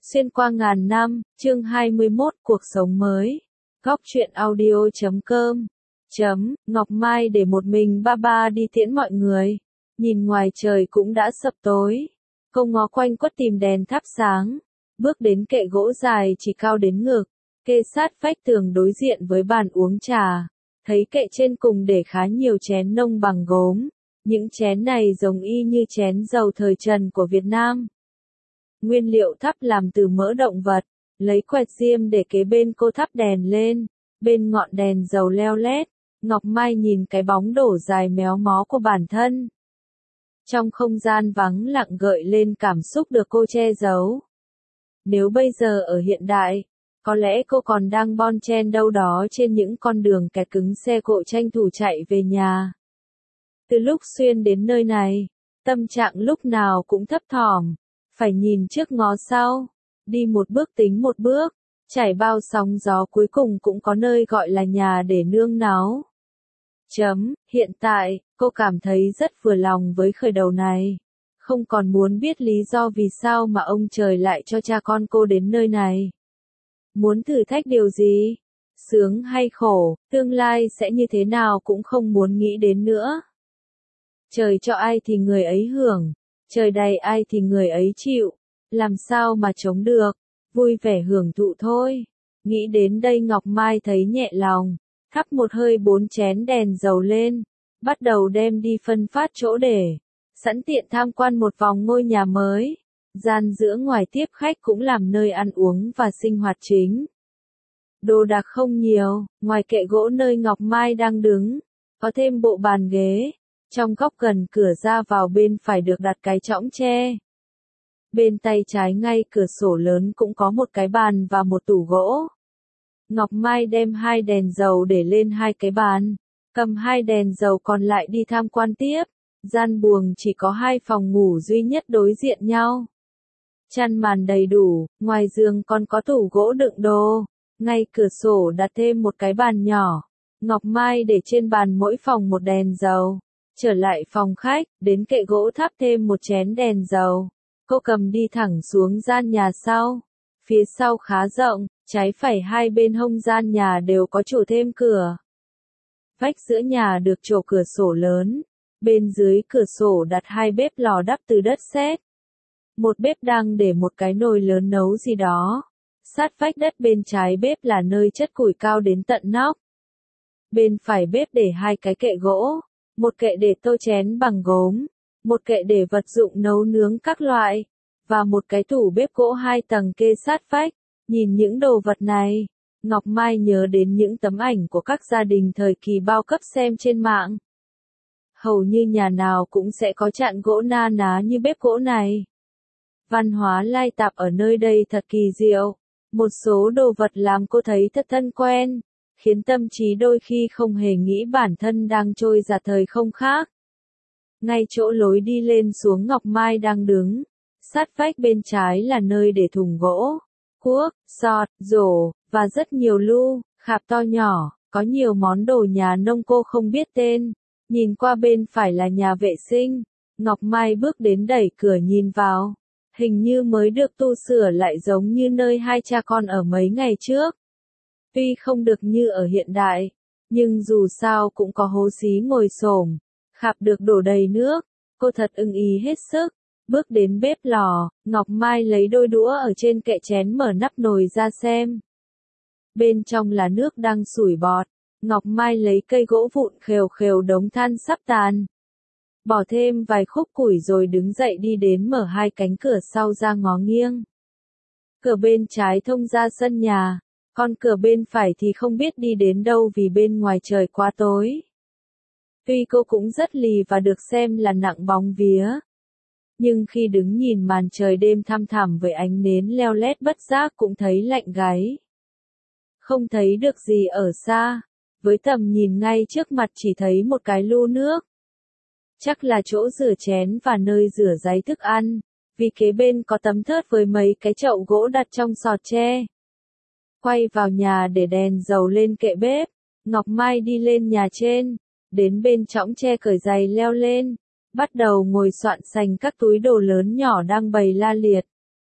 Xuyên qua ngàn năm, chương 21, cuộc sống mới. Góc truyện audio.com. Ngọc Mai để một mình ba đi tiễn mọi người. Nhìn ngoài trời cũng đã sập tối. Cô ngó quanh quất tìm đèn thắp sáng. Bước đến kệ gỗ dài chỉ cao đến ngực. Kê sát vách tường đối diện với bàn uống trà. Thấy kệ trên cùng để khá nhiều chén nông bằng gốm. Những chén này giống y như chén dầu thời Trần của Việt Nam. Nguyên liệu thắp làm từ mỡ động vật, lấy quẹt diêm để kế bên cô thắp đèn lên, bên ngọn đèn dầu leo lét, Ngọc Mai nhìn cái bóng đổ dài méo mó của bản thân. Trong không gian vắng lặng gợi lên cảm xúc được cô che giấu. Nếu bây giờ ở hiện đại, có lẽ cô còn đang bon chen đâu đó trên những con đường kẹt cứng xe cộ tranh thủ chạy về nhà. Từ lúc xuyên đến nơi này, tâm trạng lúc nào cũng thấp thỏm. Phải nhìn trước ngó sau, đi một bước tính một bước, trải bao sóng gió cuối cùng cũng có nơi gọi là nhà để nương náu. Hiện tại, cô cảm thấy rất vừa lòng với khởi đầu này. Không còn muốn biết lý do vì sao mà ông trời lại cho cha con cô đến nơi này. Muốn thử thách điều gì? Sướng hay khổ, tương lai sẽ như thế nào cũng không muốn nghĩ đến nữa. Trời cho ai thì người ấy hưởng. Trời đầy ai thì người ấy chịu, làm sao mà chống được, vui vẻ hưởng thụ thôi. Nghĩ đến đây Ngọc Mai thấy nhẹ lòng, thắp một hơi 4 chén đèn dầu lên, bắt đầu đem đi phân phát chỗ để, sẵn tiện tham quan một vòng ngôi nhà mới. Gian giữa ngoài tiếp khách cũng làm nơi ăn uống và sinh hoạt chính. Đồ đạc không nhiều, ngoài kệ gỗ nơi Ngọc Mai đang đứng, có thêm bộ bàn ghế. Trong góc gần cửa ra vào bên phải được đặt cái chõng tre. Bên tay trái ngay cửa sổ lớn cũng có một cái bàn và một tủ gỗ. Ngọc Mai đem 2 đèn dầu để lên 2 cái bàn, cầm 2 đèn dầu còn lại đi tham quan tiếp. Gian buồng chỉ có 2 phòng ngủ duy nhất đối diện nhau. Chăn màn đầy đủ, ngoài giường còn có tủ gỗ đựng đồ. Ngay cửa sổ đặt thêm một cái bàn nhỏ. Ngọc Mai để trên bàn mỗi phòng một đèn dầu. Trở lại phòng khách, đến kệ gỗ thắp thêm một chén đèn dầu. Cô cầm đi thẳng xuống gian nhà sau. Phía sau khá rộng, trái phải hai bên hông gian nhà đều có trổ thêm cửa. Vách giữa nhà được trổ cửa sổ lớn. Bên dưới cửa sổ đặt 2 bếp lò đắp từ đất sét. Một bếp đang để một cái nồi lớn nấu gì đó. Sát vách đất bên trái bếp là nơi chất củi cao đến tận nóc. Bên phải bếp để 2 cái kệ gỗ. Một kệ để tô chén bằng gốm, một kệ để vật dụng nấu nướng các loại, và một cái tủ bếp gỗ 2 tầng kê sát vách. Nhìn những đồ vật này, Ngọc Mai nhớ đến những tấm ảnh của các gia đình thời kỳ bao cấp xem trên mạng. Hầu như nhà nào cũng sẽ có chạn gỗ na ná như bếp gỗ này. Văn hóa lai tạp ở nơi đây thật kỳ diệu. Một số đồ vật làm cô thấy thật thân quen. Khiến tâm trí đôi khi không hề nghĩ bản thân đang trôi ra thời không khác. Ngay chỗ lối đi lên xuống Ngọc Mai đang đứng, sát vách bên trái là nơi để thùng gỗ, cuốc, sọt, rổ, và rất nhiều lu, khạp to nhỏ, có nhiều món đồ nhà nông cô không biết tên. Nhìn qua bên phải là nhà vệ sinh, Ngọc Mai bước đến đẩy cửa nhìn vào, hình như mới được tu sửa lại giống như nơi 2 cha con ở mấy ngày trước. Tuy không được như ở hiện đại, nhưng dù sao cũng có hố xí ngồi xổm, khạp được đổ đầy nước, cô thật ưng ý hết sức. Bước đến bếp lò, Ngọc Mai lấy đôi đũa ở trên kệ chén mở nắp nồi ra xem. Bên trong là nước đang sủi bọt, Ngọc Mai lấy cây gỗ vụn khều khều đống than sắp tàn. Bỏ thêm vài khúc củi rồi đứng dậy đi đến mở 2 cánh cửa sau ra ngó nghiêng. Cửa bên trái thông ra sân nhà. Còn cửa bên phải thì không biết đi đến đâu vì bên ngoài trời quá tối. Tuy cô cũng rất lì và được xem là nặng bóng vía. Nhưng khi đứng nhìn màn trời đêm thăm thẳm với ánh nến leo lét bất giác cũng thấy lạnh gáy. Không thấy được gì ở xa. Với tầm nhìn ngay trước mặt chỉ thấy một cái lu nước. Chắc là chỗ rửa chén và nơi rửa ráy thức ăn. Vì kế bên có tấm thớt với mấy cái chậu gỗ đặt trong sọt tre. Quay vào nhà để đèn dầu lên kệ bếp, Ngọc Mai đi lên nhà trên, đến bên chõng tre cởi giày leo lên, bắt đầu ngồi soạn sành các túi đồ lớn nhỏ đang bày la liệt.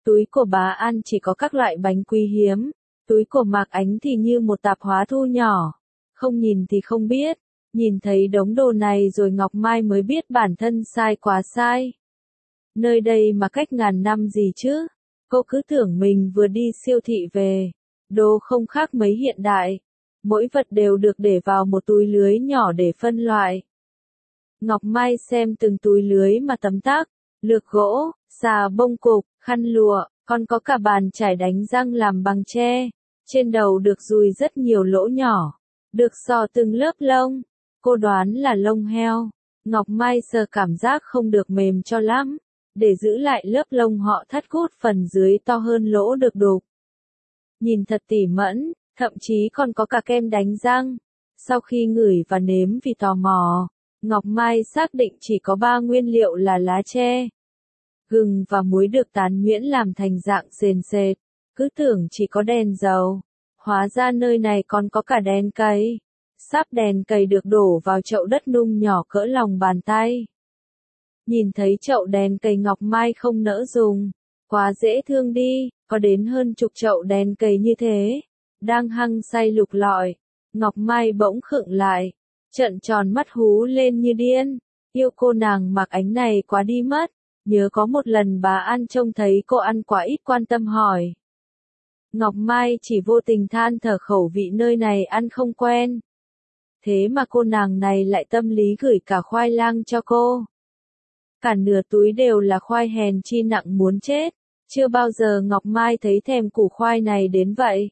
Túi của bà An chỉ có các loại bánh quý hiếm, túi của Mạc Ánh thì như một tạp hóa thu nhỏ. Không nhìn thì không biết, nhìn thấy đống đồ này rồi Ngọc Mai mới biết bản thân sai quá sai. Nơi đây mà cách ngàn năm gì chứ? Cô cứ tưởng mình vừa đi siêu thị về. Đồ không khác mấy hiện đại. Mỗi vật đều được để vào một túi lưới nhỏ để phân loại. Ngọc Mai xem từng túi lưới mà tấm tắc, lược gỗ, xà bông cục, khăn lụa, còn có cả bàn chải đánh răng làm bằng tre. Trên đầu được dùi rất nhiều lỗ nhỏ, được xò từng lớp lông. Cô đoán là lông heo. Ngọc Mai sờ cảm giác không được mềm cho lắm. Để giữ lại lớp lông họ thắt cút phần dưới to hơn lỗ được đục. Nhìn thật tỉ mẫn, thậm chí còn có cả kem đánh răng. Sau khi ngửi và nếm vì tò mò, Ngọc Mai xác định chỉ có 3 nguyên liệu là lá tre, gừng và muối được tán nhuyễn làm thành dạng sền sệt. Cứ tưởng chỉ có đèn dầu. Hóa ra nơi này còn có cả đèn cầy. Sáp đèn cầy được đổ vào chậu đất nung nhỏ cỡ lòng bàn tay. Nhìn thấy chậu đèn cầy Ngọc Mai không nỡ dùng. Quá dễ thương đi, có đến hơn chục chậu đèn cầy như thế. Đang hăng say lục lọi, Ngọc Mai bỗng khựng lại. Trợn tròn mắt hú lên như điên. Yêu cô nàng Mạc Ánh này quá đi mất. Nhớ có một lần bà An trông thấy cô ăn quá ít quan tâm hỏi. Ngọc Mai chỉ vô tình than thở khẩu vị nơi này ăn không quen. Thế mà cô nàng này lại tâm lý gửi cả khoai lang cho cô. Cả nửa túi đều là khoai hèn chi nặng muốn chết. Chưa bao giờ Ngọc Mai thấy thèm củ khoai này đến vậy.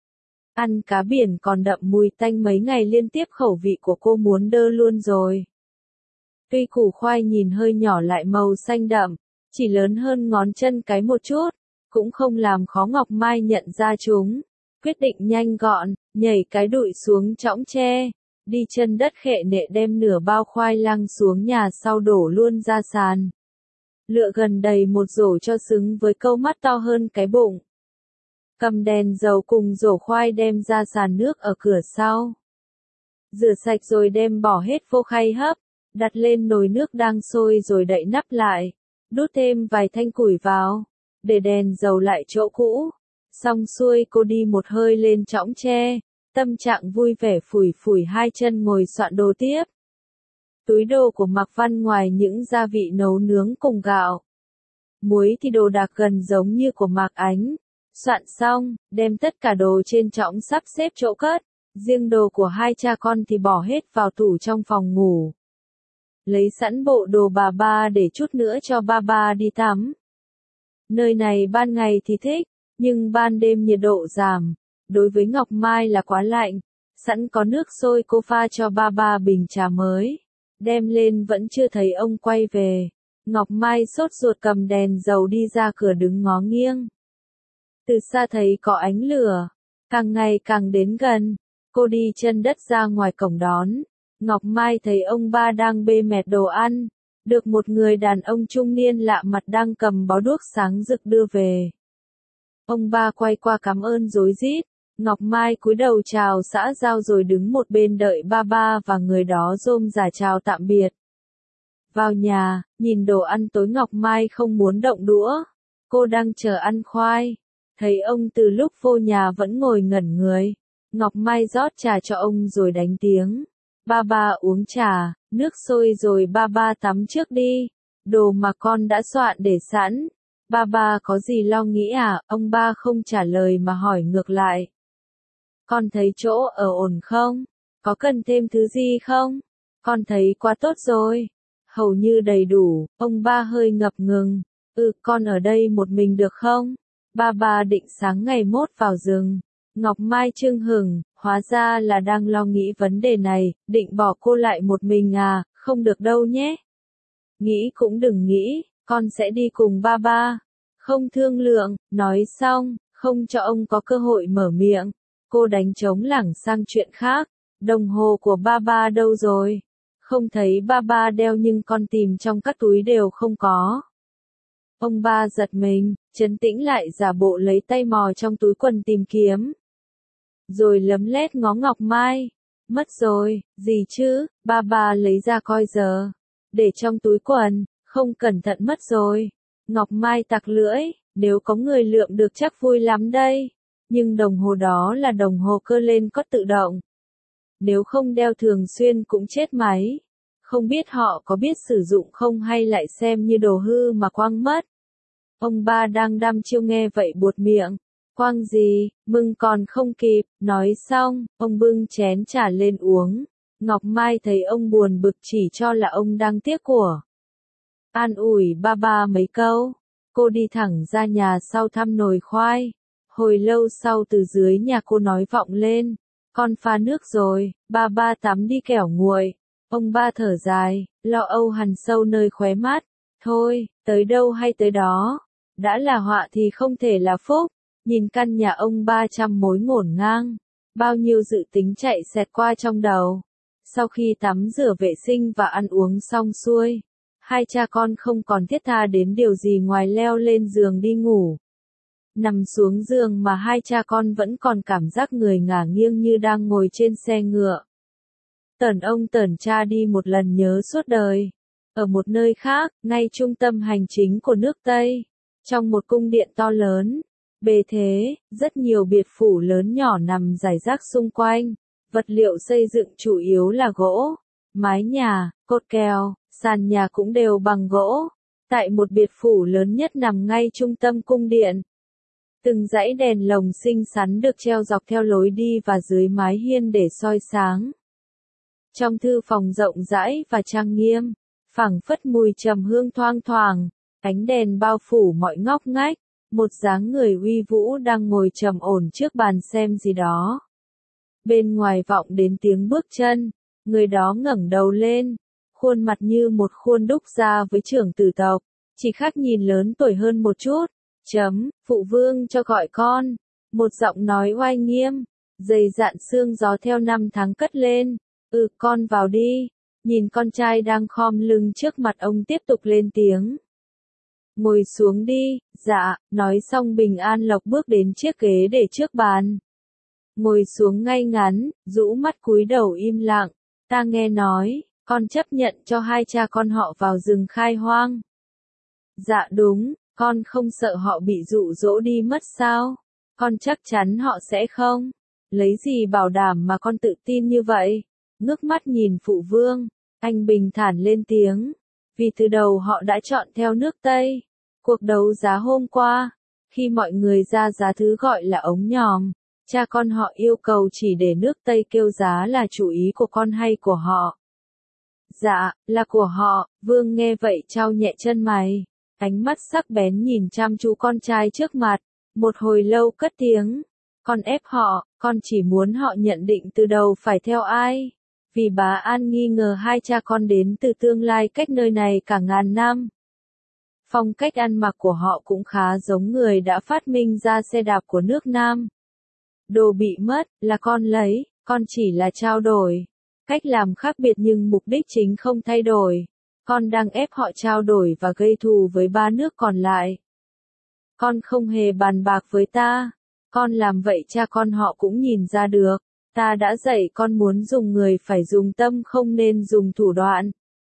Ăn cá biển còn đậm mùi tanh mấy ngày liên tiếp khẩu vị của cô muốn đơ luôn rồi. Tuy củ khoai nhìn hơi nhỏ lại màu xanh đậm, chỉ lớn hơn ngón chân cái một chút, cũng không làm khó Ngọc Mai nhận ra chúng. Quyết định nhanh gọn, nhảy cái đụi xuống chõng tre, đi chân đất khệ nệ đem nửa bao khoai lang xuống nhà sau đổ luôn ra sàn. Lựa gần đầy một rổ cho xứng với câu mắt to hơn cái bụng. Cầm đèn dầu cùng rổ khoai đem ra sàn nước ở cửa sau. Rửa sạch rồi đem bỏ hết vô khay hấp, đặt lên nồi nước đang sôi rồi đậy nắp lại. Đút thêm vài thanh củi vào, để đèn dầu lại chỗ cũ. Xong xuôi cô đi một hơi lên chõng tre, tâm trạng vui vẻ phủi phủi hai chân ngồi soạn đồ tiếp. Túi đồ của Mạc Văn ngoài những gia vị nấu nướng cùng gạo, muối thì đồ đạc gần giống như của Mạc Ánh. Soạn xong, đem tất cả đồ trên chõng sắp xếp chỗ cất, riêng đồ của hai cha con thì bỏ hết vào tủ trong phòng ngủ. Lấy sẵn bộ đồ bà ba để chút nữa cho ba ba đi tắm. Nơi này ban ngày thì thích, nhưng ban đêm nhiệt độ giảm. Đối với Ngọc Mai là quá lạnh. Sẵn có nước sôi cô pha cho ba ba bình trà mới. Đem lên vẫn chưa thấy ông quay về. Ngọc Mai sốt ruột cầm đèn dầu đi ra cửa đứng ngó nghiêng. Từ xa thấy có ánh lửa. Càng ngày càng đến gần. Cô đi chân đất ra ngoài cổng đón. Ngọc Mai thấy ông ba đang bê mẹt đồ ăn. Được một người đàn ông trung niên lạ mặt đang cầm bó đuốc sáng rực đưa về. Ông ba quay qua cảm ơn rối rít. Ngọc Mai cúi đầu chào xã giao rồi đứng một bên đợi ba ba và người đó rôm rả chào tạm biệt. Vào nhà, nhìn đồ ăn tối Ngọc Mai không muốn động đũa. Cô đang chờ ăn khoai. Thấy ông từ lúc vô nhà vẫn ngồi ngẩn người. Ngọc Mai rót trà cho ông rồi đánh tiếng. Ba ba uống trà, nước sôi rồi ba ba tắm trước đi. Đồ mà con đã soạn để sẵn. Ba ba có gì lo nghĩ à? Ông ba không trả lời mà hỏi ngược lại. Con thấy chỗ ở ổn không? Có cần thêm thứ gì không? Con thấy quá tốt rồi. Hầu như đầy đủ. Ông ba hơi ngập ngừng. Con ở đây một mình được không? Ba ba định sáng ngày mốt vào rừng. Ngọc Mai chưng hửng, hóa ra là đang lo nghĩ vấn đề này, định bỏ cô lại một mình à, không được đâu nhé. Nghĩ cũng đừng nghĩ, con sẽ đi cùng ba ba. Không thương lượng, nói xong, không cho ông có cơ hội mở miệng. Cô đánh trống lảng sang chuyện khác. Đồng hồ của ba ba đâu rồi? Không thấy ba ba đeo nhưng con tìm trong các túi đều không có. Ông ba giật mình, trấn tĩnh lại giả bộ lấy tay mò trong túi quần tìm kiếm. Rồi lấm lét ngó Ngọc Mai. Mất rồi, gì chứ? Ba ba lấy ra coi giờ. Để trong túi quần, không cẩn thận mất rồi. Ngọc Mai tặc lưỡi, Nếu có người lượm được chắc vui lắm đây. Nhưng đồng hồ đó là đồng hồ cơ lên có tự động. Nếu không đeo thường xuyên cũng chết máy. Không biết họ có biết sử dụng không hay lại xem như đồ hư mà quăng mất. Ông ba đang đăm chiêu nghe vậy buột miệng. Quăng gì, mừng còn không kịp, nói xong, ông bưng chén trà lên uống. Ngọc Mai thấy ông buồn bực chỉ cho là ông đang tiếc của. An ủi ba ba mấy câu, cô đi thẳng ra nhà sau thăm nồi khoai. Hồi lâu sau từ dưới nhà cô nói vọng lên, con pha nước rồi, ba ba tắm đi kẻo nguội. Ông ba thở dài, lo âu hằn sâu nơi khóe mắt. Thôi, tới đâu hay tới đó, đã là họa thì không thể là phúc. Nhìn căn nhà ông 300 mối ngổn ngang, bao nhiêu dự tính chạy xẹt qua trong đầu. Sau khi tắm rửa vệ sinh và ăn uống xong xuôi, hai cha con không còn thiết tha đến điều gì ngoài leo lên giường đi ngủ. Nằm xuống giường mà hai cha con vẫn còn cảm giác người ngả nghiêng như đang ngồi trên xe ngựa. Tởn ông tởn cha đi một lần nhớ suốt đời. Ở một nơi khác, ngay trung tâm hành chính của nước Tây, trong một cung điện to lớn, bề thế, rất nhiều biệt phủ lớn nhỏ nằm rải rác xung quanh. Vật liệu xây dựng chủ yếu là gỗ, mái nhà, cột kèo, sàn nhà cũng đều bằng gỗ. Tại một biệt phủ lớn nhất nằm ngay trung tâm cung điện. Từng dãy đèn lồng xinh xắn được treo dọc theo lối đi và dưới mái hiên để soi sáng. Trong thư phòng rộng rãi và trang nghiêm, phảng phất mùi trầm hương thoang thoảng, ánh đèn bao phủ mọi ngóc ngách, một dáng người uy vũ đang ngồi trầm ổn trước bàn xem gì đó. Bên ngoài vọng đến tiếng bước chân, người đó ngẩng đầu lên, khuôn mặt như một khuôn đúc ra với trưởng tử tộc, chỉ khác nhìn lớn tuổi hơn một chút. Phụ vương cho gọi con, một giọng nói oai nghiêm, dày dạn sương gió theo năm tháng cất lên. Con vào đi. Nhìn con trai đang khom lưng trước mặt ông tiếp tục lên tiếng. Ngồi xuống đi. Dạ, nói xong Bình An Lộc bước đến chiếc ghế để trước bàn. Ngồi xuống ngay ngắn, rũ mắt cúi đầu im lặng. Ta nghe nói, con chấp nhận cho hai cha con họ vào rừng khai hoang. Dạ đúng, con không sợ họ bị dụ dỗ đi mất sao? Con chắc chắn họ sẽ không. Lấy gì bảo đảm mà con tự tin như vậy? Ngước mắt nhìn phụ vương, anh bình thản lên tiếng. Vì từ đầu họ đã chọn theo nước Tây. Cuộc đấu giá hôm qua, khi mọi người ra giá thứ gọi là ống nhòm, cha con họ yêu cầu chỉ để nước Tây kêu giá là chủ ý của con hay của họ. Dạ, là của họ. Vương nghe vậy chau nhẹ chân mày, ánh mắt sắc bén nhìn chăm chú con trai trước mặt, một hồi lâu cất tiếng. Con ép họ, con chỉ muốn họ nhận định từ đầu phải theo ai. Vì bá An nghi ngờ hai cha con đến từ tương lai cách nơi này cả ngàn năm. Phong cách ăn mặc của họ cũng khá giống người đã phát minh ra xe đạp của nước Nam. Đồ bị mất, là con lấy, con chỉ là trao đổi. Cách làm khác biệt nhưng mục đích chính không thay đổi. Con đang ép họ trao đổi và gây thù với ba nước còn lại. Con không hề bàn bạc với ta. Con làm vậy cha con họ cũng nhìn ra được. Ta đã dạy con muốn dùng người phải dùng tâm không nên dùng thủ đoạn.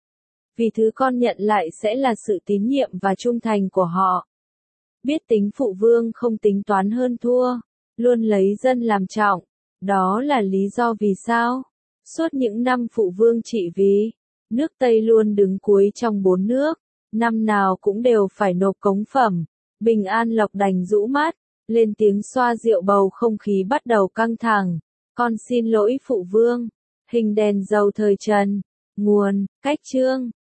Vì thứ con nhận lại sẽ là sự tín nhiệm và trung thành của họ. Biết tính phụ vương không tính toán hơn thua, luôn lấy dân làm trọng. Đó là lý do vì sao, suốt những năm phụ vương trị vì, nước Tây luôn đứng cuối trong 4 nước, năm nào cũng đều phải nộp cống phẩm. Bình An Lộc đành rũ mắt, lên tiếng xoa dịu bầu không khí bắt đầu căng thẳng. Con xin lỗi phụ vương. Hình đèn dầu thời Trần. Nguồn, cách chương.